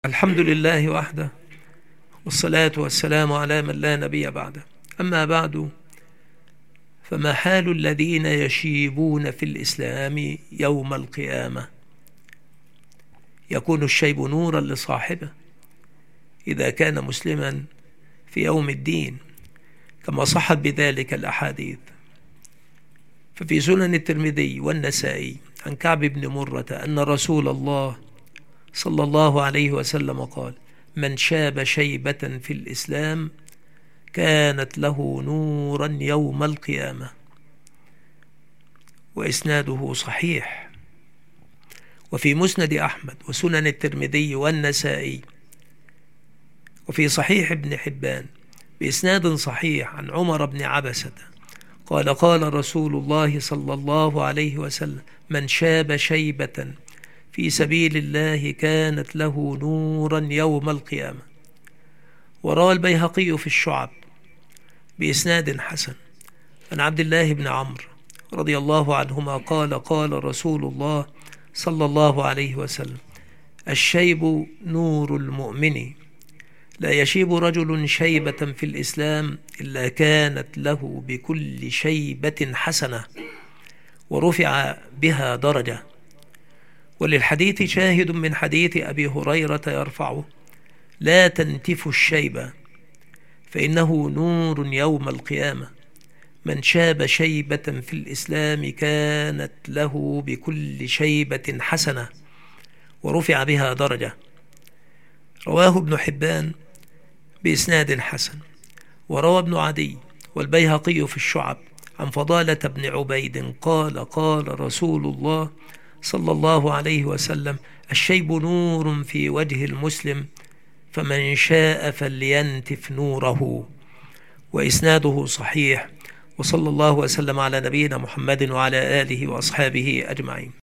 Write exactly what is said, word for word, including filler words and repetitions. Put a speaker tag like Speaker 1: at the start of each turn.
Speaker 1: الحمد لله وحده، والصلاة والسلام على من لا نبي بعده. أما بعد، فما حال الذين يشيبون في الإسلام يوم القيامة؟ يكون الشيب نورا لصاحبه إذا كان مسلما في يوم الدين، كما صحت بذلك الأحاديث. ففي سنن الترمذي والنسائي عن كعب بن مرة أن رسول الله صلى الله عليه وسلم قال: من شاب شيبة في الإسلام كانت له نورا يوم القيامة. وإسناده صحيح. وفي مسند أحمد وسنن الترمذي والنسائي وفي صحيح ابن حبان بإسناد صحيح عن عمر بن عبسة قال: قال رسول الله صلى الله عليه وسلم: من شاب شيبة في سبيل الله كانت له نورا يوم القيامة. وروى البيهقي في الشعب بإسناد حسن عن عبد الله بن عمرو رضي الله عنهما قال: قال رسول الله صلى الله عليه وسلم: الشيب نور المؤمن، لا يشيب رجل شيبة في الإسلام إلا كانت له بكل شيبة حسنة ورفع بها درجة. وللحديث شاهد من حديث أبي هريرة يرفعه: لا تنتف الشيبة فإنه نور يوم القيامة، من شاب شيبة في الإسلام كانت له بكل شيبة حسنة ورفع بها درجة. رواه ابن حبان بإسناد حسن. وروى ابن عدي والبيهقي في الشعب عن فضالة بن عبيد قال: قال رسول الله صلى الله عليه وسلم: الشيب نور في وجه المسلم، فمن شاء فلينتف نوره. وإسناده صحيح. وصلى الله وسلم على نبينا محمد وعلى آله وأصحابه أجمعين.